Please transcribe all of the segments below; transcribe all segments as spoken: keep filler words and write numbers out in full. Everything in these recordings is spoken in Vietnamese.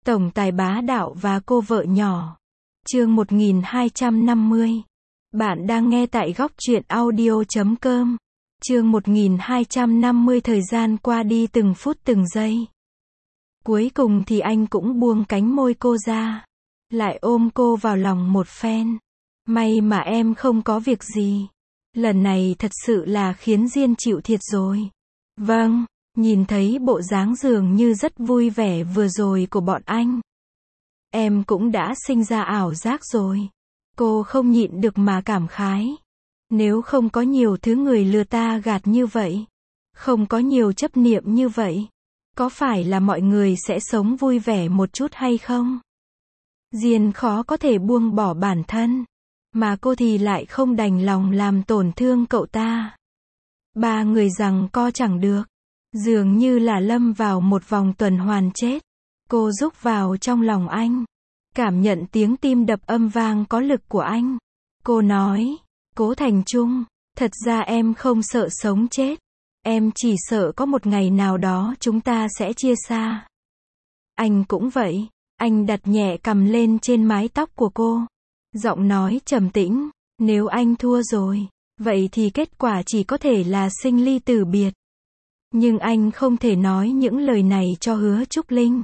Tổng tài bá đạo và cô vợ nhỏ. Chương một nghìn hai trăm năm mươi. Bạn đang nghe tại góc truyện audio chấm com. Chương một nghìn hai trăm năm mươi. Thời gian qua đi từng phút từng giây. Cuối cùng thì anh cũng buông cánh môi cô ra, lại ôm cô vào lòng một phen. May mà em không có việc gì. Lần này thật sự là khiến Diên chịu thiệt rồi. Vâng, nhìn thấy bộ dáng dường như rất vui vẻ vừa rồi của bọn anh, em cũng đã sinh ra ảo giác rồi. Cô không nhịn được mà cảm khái. Nếu không có nhiều thứ người lừa ta gạt như vậy, không có nhiều chấp niệm như vậy, có phải là mọi người sẽ sống vui vẻ một chút hay không? Diên khó có thể buông bỏ bản thân, mà cô thì lại không đành lòng làm tổn thương cậu ta. Ba người giằng co chẳng được, dường như là lâm vào một vòng tuần hoàn chết. Cô rúc vào trong lòng anh, cảm nhận tiếng tim đập âm vang có lực của anh. Cô nói, Cố Thành Trung, thật ra em không sợ sống chết. Em chỉ sợ có một ngày nào đó chúng ta sẽ chia xa. Anh cũng vậy. Anh đặt nhẹ cằm lên trên mái tóc của cô, giọng nói trầm tĩnh, nếu anh thua rồi, vậy thì kết quả chỉ có thể là sinh ly tử biệt. Nhưng anh không thể nói những lời này cho Hứa Trúc Linh.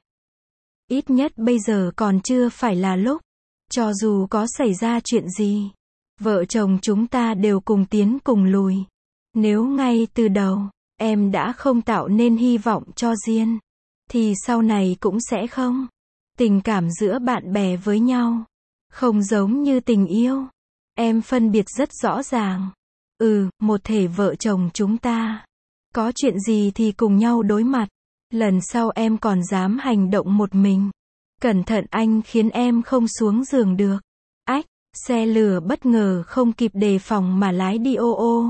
Ít nhất bây giờ còn chưa phải là lúc. Cho dù có xảy ra chuyện gì, vợ chồng chúng ta đều cùng tiến cùng lùi. Nếu ngay từ đầu, em đã không tạo nên hy vọng cho Diên, thì sau này cũng sẽ không. Tình cảm giữa bạn bè với nhau không giống như tình yêu. Em phân biệt rất rõ ràng. Ừ, một thể vợ chồng chúng ta, có chuyện gì thì cùng nhau đối mặt. Lần sau em còn dám hành động một mình, cẩn thận anh khiến em không xuống giường được. Ách, xe lửa bất ngờ không kịp đề phòng mà lái đi ô ô.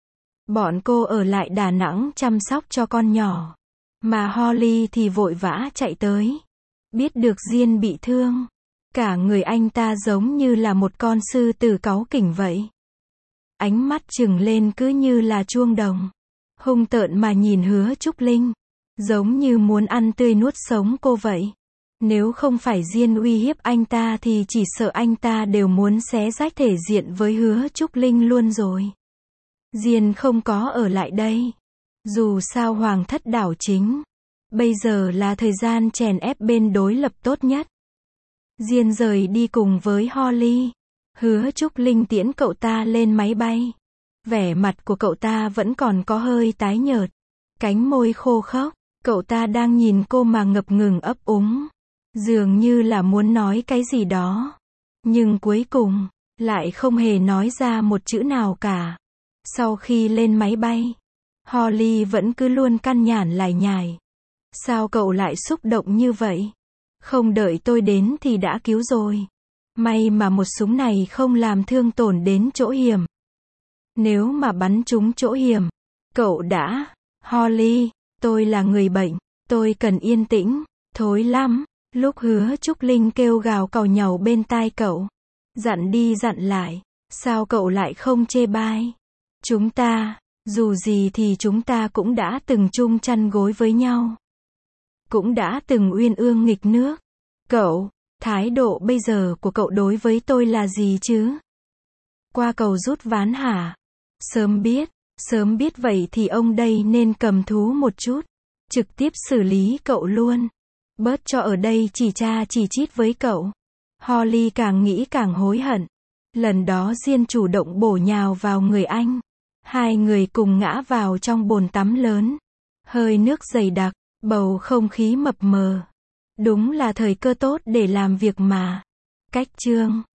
Bọn cô ở lại Đà Nẵng chăm sóc cho con nhỏ, mà Holly thì vội vã chạy tới. Biết được Diên bị thương, cả người anh ta giống như là một con sư tử cáu kỉnh vậy. Ánh mắt trừng lên cứ như là chuông đồng, hung tợn mà nhìn Hứa Trúc Linh, giống như muốn ăn tươi nuốt sống cô vậy. Nếu không phải Diên uy hiếp anh ta thì chỉ sợ anh ta đều muốn xé rách thể diện với Hứa Trúc Linh luôn rồi. Diên không có ở lại đây. Dù sao hoàng thất đảo chính, bây giờ là thời gian chèn ép bên đối lập tốt nhất. Diên rời đi cùng với Holly. Hứa Trúc Linh tiễn cậu ta lên máy bay. Vẻ mặt của cậu ta vẫn còn có hơi tái nhợt, cánh môi khô khốc. Cậu ta đang nhìn cô mà ngập ngừng ấp úng, dường như là muốn nói cái gì đó, nhưng cuối cùng lại không hề nói ra một chữ nào cả. Sau khi lên máy bay, Holly vẫn cứ luôn căn nhản lải nhải. Sao cậu lại xúc động như vậy? Không đợi tôi đến thì đã cứu rồi. May mà một súng này không làm thương tổn đến chỗ hiểm. Nếu mà bắn trúng chỗ hiểm, cậu đã... Holly, tôi là người bệnh, tôi cần yên tĩnh. Thối lắm. Lúc Hứa Trúc Linh kêu gào càu nhàu bên tai cậu, dặn đi dặn lại, sao cậu lại không chê bai? Chúng ta, dù gì thì chúng ta cũng đã từng chung chăn gối với nhau, cũng đã từng uyên ương nghịch nước. Cậu, thái độ bây giờ của cậu đối với tôi là gì chứ? Qua cầu rút ván hả? Sớm biết, sớm biết vậy thì ông đây nên cầm thú một chút, trực tiếp xử lý cậu luôn. Bớt cho ở đây chỉ cha chỉ chít với cậu. Holly càng nghĩ càng hối hận. Lần đó Diên chủ động bổ nhào vào người anh. Hai người cùng ngã vào trong bồn tắm lớn. Hơi nước dày đặc, bầu không khí mập mờ. Đúng là thời cơ tốt để làm việc mà. Cách chương